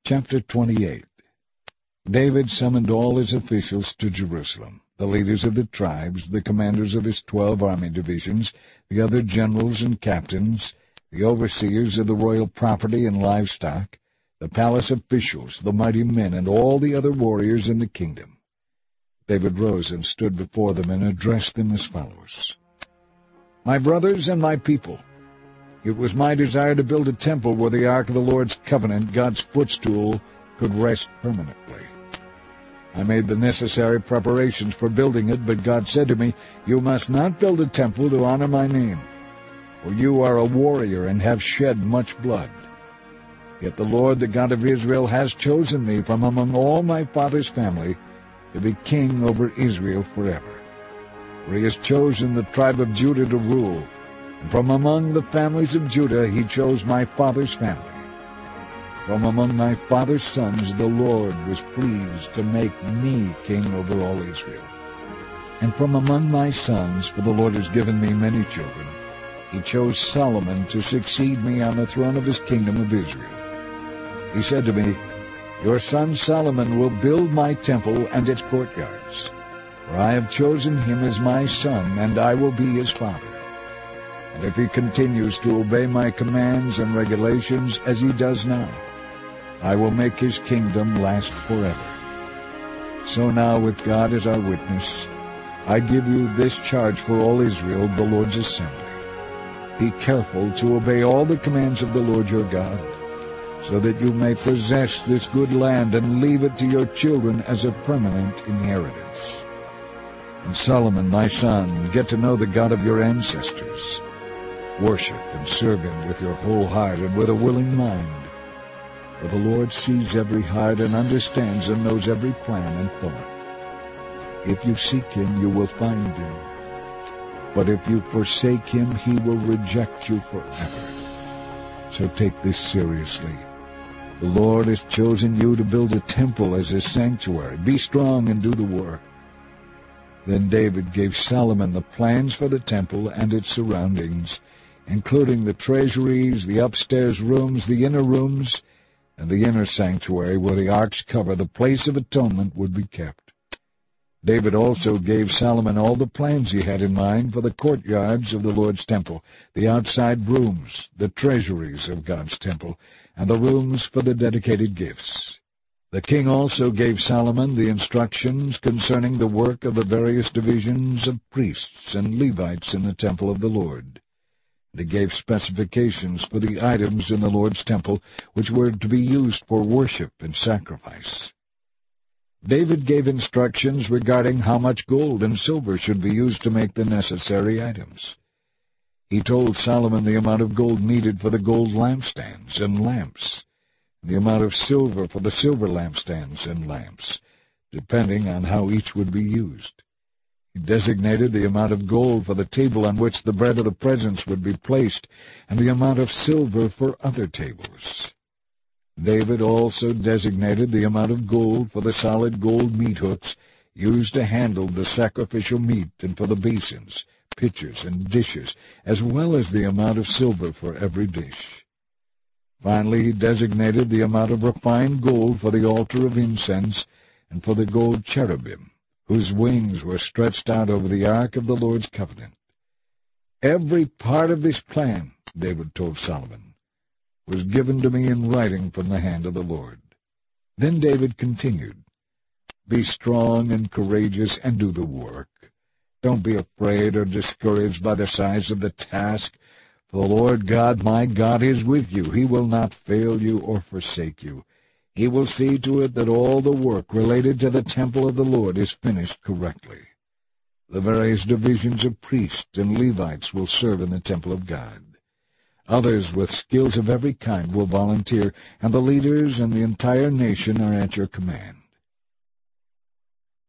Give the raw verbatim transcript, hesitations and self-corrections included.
Chapter twenty-eight. David summoned all his officials to Jerusalem, the leaders of the tribes, the commanders of his twelve army divisions, the other generals and captains, the overseers of the royal property and livestock, the palace officials, the mighty men, and all the other warriors in the kingdom. David rose and stood before them and addressed them as follows. My brothers and my people, it was my desire to build a temple where the ark of the Lord's covenant, God's footstool, could rest permanently. I made the necessary preparations for building it, but God said to me, You must not build a temple to honor my name, for you are a warrior and have shed much blood. Yet the Lord, the God of Israel, has chosen me from among all my father's family to be king over Israel forever. For he has chosen the tribe of Judah to rule, and from among the families of Judah he chose my father's family. From among my father's sons the Lord was pleased to make me king over all Israel. And from among my sons, for the Lord has given me many children, he chose Solomon to succeed me on the throne of his kingdom of Israel. He said to me, Your son Solomon will build my temple and its courtyards, for I have chosen him as my son, and I will be his father. And if he continues to obey my commands and regulations as he does now, I will make his kingdom last forever. So now, with God as our witness, I give you this charge for all Israel, the Lord's assembly. Be careful to obey all the commands of the Lord your God, so that you may possess this good land and leave it to your children as a permanent inheritance. And Solomon, my son, get to know the God of your ancestors. Worship and serve him with your whole heart and with a willing mind. For the Lord sees every heart and understands and knows every plan and thought. If you seek him, you will find him. But if you forsake him, he will reject you forever. So take this seriously. The Lord has chosen you to build a temple as his sanctuary. Be strong and do the work. Then David gave Solomon the plans for the temple and its surroundings, including the treasuries, the upstairs rooms, the inner rooms, and the inner sanctuary where the ark's cover, the place of atonement, would be kept. David also gave Solomon all the plans he had in mind for the courtyards of the Lord's temple, the outside rooms, the treasuries of God's temple, and the rooms for the dedicated gifts. The king also gave Solomon the instructions concerning the work of the various divisions of priests and Levites in the temple of the Lord. They gave specifications for the items in the Lord's temple which were to be used for worship and sacrifice. David gave instructions regarding how much gold and silver should be used to make the necessary items. He told Solomon the amount of gold needed for the gold lampstands and lamps, the amount of silver for the silver lampstands and lamps, depending on how each would be used. He designated the amount of gold for the table on which the bread of the presence would be placed, and the amount of silver for other tables. David also designated the amount of gold for the solid gold meat hooks used to handle the sacrificial meat and for the basins, pitchers, and dishes, as well as the amount of silver for every dish. Finally, he designated the amount of refined gold for the altar of incense and for the gold cherubim, whose wings were stretched out over the ark of the Lord's covenant. Every part of this plan, David told Solomon, was given to me in writing from the hand of the Lord. Then David continued, Be strong and courageous and do the work. Don't be afraid or discouraged by the size of the task, for the Lord God, my God, is with you. He will not fail you or forsake you. He will see to it that all the work related to the temple of the Lord is finished correctly. The various divisions of priests and Levites will serve in the temple of God. Others with skills of every kind will volunteer, and the leaders and the entire nation are at your command.